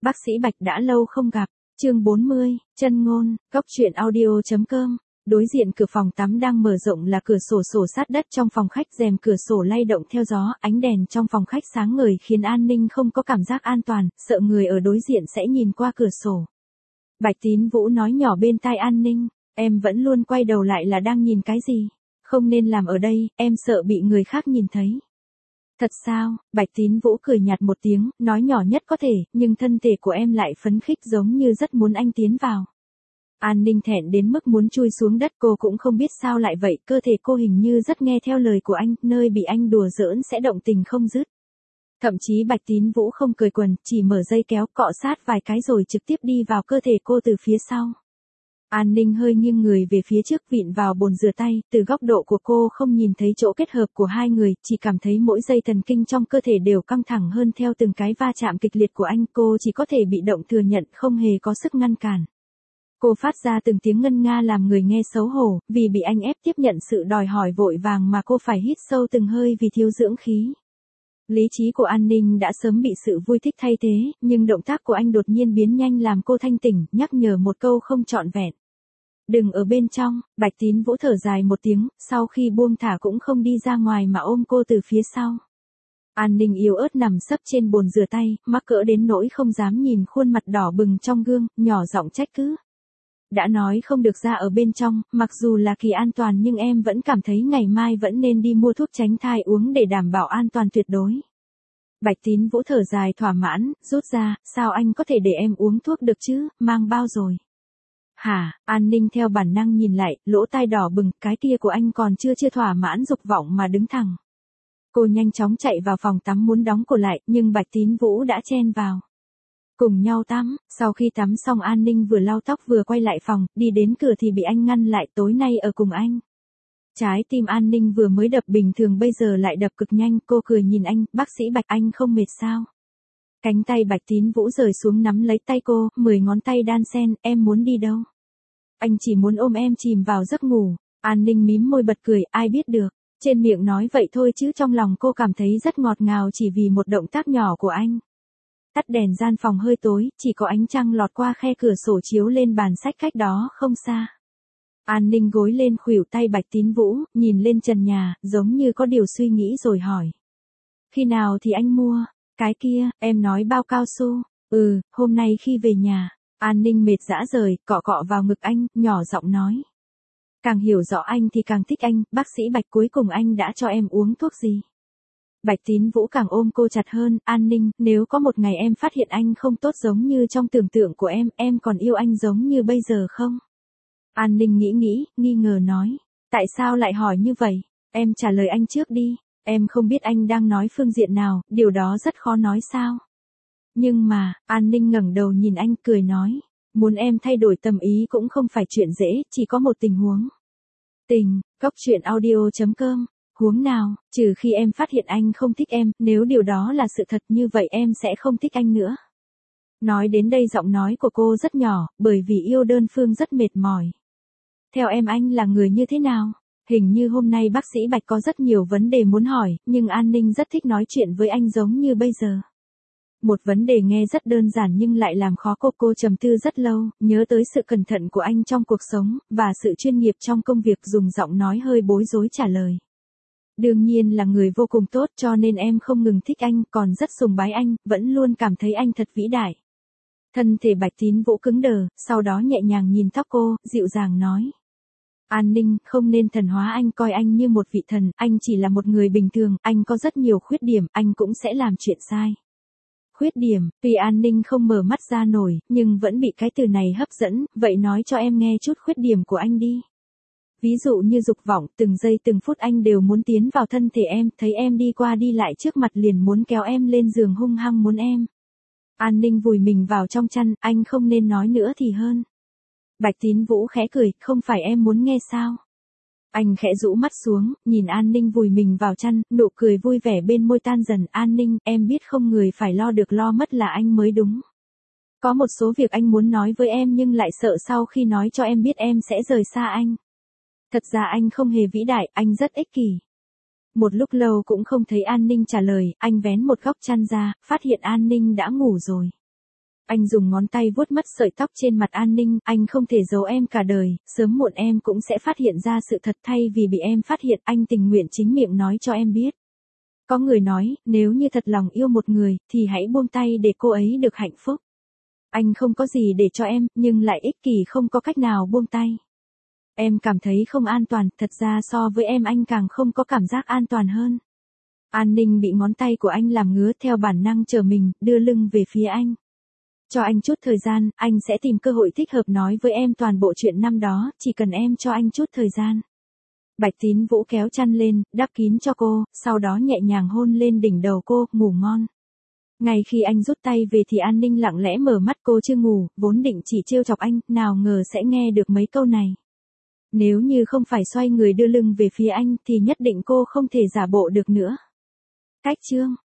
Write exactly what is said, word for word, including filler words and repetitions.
Bác sĩ Bạch đã lâu không gặp. Chương bốn mươi, chân ngôn, góc truyện audio chấm com. Đối diện cửa phòng tắm đang mở rộng là cửa sổ sổ sát đất trong phòng khách, rèm cửa sổ lay động theo gió, ánh đèn trong phòng khách sáng ngời khiến An Ninh không có cảm giác an toàn, sợ người ở đối diện sẽ nhìn qua cửa sổ. Bạch Tín Vũ nói nhỏ bên tai An Ninh, em vẫn luôn quay đầu lại là đang nhìn cái gì? Không nên làm ở đây, em sợ bị người khác nhìn thấy. Thật sao? Bạch Tín Vũ cười nhạt một tiếng, nói nhỏ nhất có thể, nhưng thân thể của em lại phấn khích giống như rất muốn anh tiến vào. An Ninh thẹn đến mức muốn chui xuống đất, cô cũng không biết sao lại vậy, cơ thể cô hình như rất nghe theo lời của anh, nơi bị anh đùa giỡn sẽ động tình không dứt. Thậm chí Bạch Tín Vũ không cởi quần, chỉ mở dây kéo cọ sát vài cái rồi trực tiếp đi vào cơ thể cô từ phía sau. An Ninh hơi nghiêng người về phía trước, vịn vào bồn rửa tay, từ góc độ của cô không nhìn thấy chỗ kết hợp của hai người, chỉ cảm thấy mỗi dây thần kinh trong cơ thể đều căng thẳng hơn theo từng cái va chạm kịch liệt của anh, cô chỉ có thể bị động thừa nhận, không hề có sức ngăn cản. Cô phát ra từng tiếng ngân nga làm người nghe xấu hổ, vì bị anh ép tiếp nhận sự đòi hỏi vội vàng mà cô phải hít sâu từng hơi vì thiếu dưỡng khí. Lý trí của An Ninh đã sớm bị sự vui thích thay thế, nhưng động tác của anh đột nhiên biến nhanh làm cô thanh tỉnh, nhắc nhở một câu không trọn vẹn. Đừng ở bên trong. Bạch Tín Vũ thở dài một tiếng, sau khi buông thả cũng không đi ra ngoài mà ôm cô từ phía sau. An Ninh yếu ớt nằm sấp trên bồn rửa tay, mắc cỡ đến nỗi không dám nhìn khuôn mặt đỏ bừng trong gương, nhỏ giọng trách cứ. Đã nói không được ra ở bên trong, mặc dù là kỳ an toàn nhưng em vẫn cảm thấy ngày mai vẫn nên đi mua thuốc tránh thai uống để đảm bảo an toàn tuyệt đối. Bạch Tín Vũ thở dài thỏa mãn, rút ra, sao anh có thể để em uống thuốc được chứ, mang bao rồi. Hả? An Ninh theo bản năng nhìn lại, lỗ tai đỏ bừng, cái kia của anh còn chưa chưa thỏa mãn dục vọng mà đứng thẳng. Cô nhanh chóng chạy vào phòng tắm muốn đóng cửa lại, nhưng Bạch Tín Vũ đã chen vào. Cùng nhau tắm, sau khi tắm xong An Ninh vừa lau tóc vừa quay lại phòng, đi đến cửa thì bị anh ngăn lại, tối nay ở cùng anh. Trái tim An Ninh vừa mới đập bình thường bây giờ lại đập cực nhanh, cô cười nhìn anh, bác sĩ Bạch, anh không mệt sao? Cánh tay Bạch Tín Vũ rời xuống nắm lấy tay cô, mười ngón tay đan xen, em muốn đi đâu? Anh chỉ muốn ôm em chìm vào giấc ngủ. An Ninh mím môi bật cười, ai biết được. Trên miệng nói vậy thôi chứ trong lòng cô cảm thấy rất ngọt ngào chỉ vì một động tác nhỏ của anh. Tắt đèn, gian phòng hơi tối, chỉ có ánh trăng lọt qua khe cửa sổ chiếu lên bàn sách cách đó không xa. An Ninh gối lên khuỷu tay Bạch Tín Vũ, nhìn lên trần nhà, giống như có điều suy nghĩ rồi hỏi. Khi nào thì anh mua? Cái kia, em nói bao cao su. Ừ, hôm nay khi về nhà. An Ninh mệt rã rời, cọ cọ vào ngực anh, nhỏ giọng nói. Càng hiểu rõ anh thì càng thích anh, bác sĩ Bạch, cuối cùng anh đã cho em uống thuốc gì? Bạch Tín Vũ càng ôm cô chặt hơn, An Ninh, nếu có một ngày em phát hiện anh không tốt giống như trong tưởng tượng của em, em còn yêu anh giống như bây giờ không? An Ninh nghĩ nghĩ, nghi ngờ nói. Tại sao lại hỏi như vậy? Em trả lời anh trước đi. Em không biết anh đang nói phương diện nào, điều đó rất khó nói sao? Nhưng mà, An Ninh ngẩng đầu nhìn anh cười nói. Muốn em thay đổi tâm ý cũng không phải chuyện dễ, chỉ có một tình huống. Tình, góc truyện audio chấm com. Huống nào, trừ khi em phát hiện anh không thích em, nếu điều đó là sự thật như vậy em sẽ không thích anh nữa. Nói đến đây giọng nói của cô rất nhỏ, bởi vì yêu đơn phương rất mệt mỏi. Theo em anh là người như thế nào? Hình như hôm nay bác sĩ Bạch có rất nhiều vấn đề muốn hỏi, nhưng An Ninh rất thích nói chuyện với anh giống như bây giờ. Một vấn đề nghe rất đơn giản nhưng lại làm khó cô, cô trầm tư rất lâu, nhớ tới sự cẩn thận của anh trong cuộc sống, và sự chuyên nghiệp trong công việc, dùng giọng nói hơi bối rối trả lời. Đương nhiên là người vô cùng tốt cho nên em không ngừng thích anh, còn rất sùng bái anh, vẫn luôn cảm thấy anh thật vĩ đại. Thân thể Bạch Tín Vũ cứng đờ, sau đó nhẹ nhàng nhìn tóc cô, dịu dàng nói. An Ninh, không nên thần hóa anh, coi anh như một vị thần, anh chỉ là một người bình thường, anh có rất nhiều khuyết điểm, anh cũng sẽ làm chuyện sai. Khuyết điểm, tuy An Ninh không mở mắt ra nổi, nhưng vẫn bị cái từ này hấp dẫn, vậy nói cho em nghe chút khuyết điểm của anh đi. Ví dụ như dục vọng, từng giây từng phút anh đều muốn tiến vào thân thể em, thấy em đi qua đi lại trước mặt liền muốn kéo em lên giường hung hăng muốn em. An Ninh vùi mình vào trong chăn, anh không nên nói nữa thì hơn. Bạch Tín Vũ khẽ cười, không phải em muốn nghe sao? Anh khẽ rũ mắt xuống, nhìn An Ninh vùi mình vào chăn, nụ cười vui vẻ bên môi tan dần. An Ninh, em biết không, người phải lo được lo mất là anh mới đúng. Có một số việc anh muốn nói với em nhưng lại sợ sau khi nói cho em biết em sẽ rời xa anh. Thật ra anh không hề vĩ đại, anh rất ích kỷ. Một lúc lâu cũng không thấy An Ninh trả lời, anh vén một góc chăn ra, phát hiện An Ninh đã ngủ rồi. Anh dùng ngón tay vuốt mất sợi tóc trên mặt An Ninh, anh không thể giấu em cả đời, sớm muộn em cũng sẽ phát hiện ra sự thật thay vì bị em phát hiện, anh tình nguyện chính miệng nói cho em biết. Có người nói, nếu như thật lòng yêu một người, thì hãy buông tay để cô ấy được hạnh phúc. Anh không có gì để cho em, nhưng lại ích kỷ không có cách nào buông tay. Em cảm thấy không an toàn, thật ra so với em anh càng không có cảm giác an toàn hơn. An Ninh bị ngón tay của anh làm ngứa, theo bản năng trở mình, đưa lưng về phía anh. Cho anh chút thời gian, anh sẽ tìm cơ hội thích hợp nói với em toàn bộ chuyện năm đó, chỉ cần em cho anh chút thời gian. Bạch Tín Vũ kéo chăn lên, đắp kín cho cô, sau đó nhẹ nhàng hôn lên đỉnh đầu cô, ngủ ngon. Ngay khi anh rút tay về thì An Ninh lặng lẽ mở mắt, cô chưa ngủ, vốn định chỉ trêu chọc anh, nào ngờ sẽ nghe được mấy câu này. Nếu như không phải xoay người đưa lưng về phía anh thì nhất định cô không thể giả bộ được nữa. Cách chương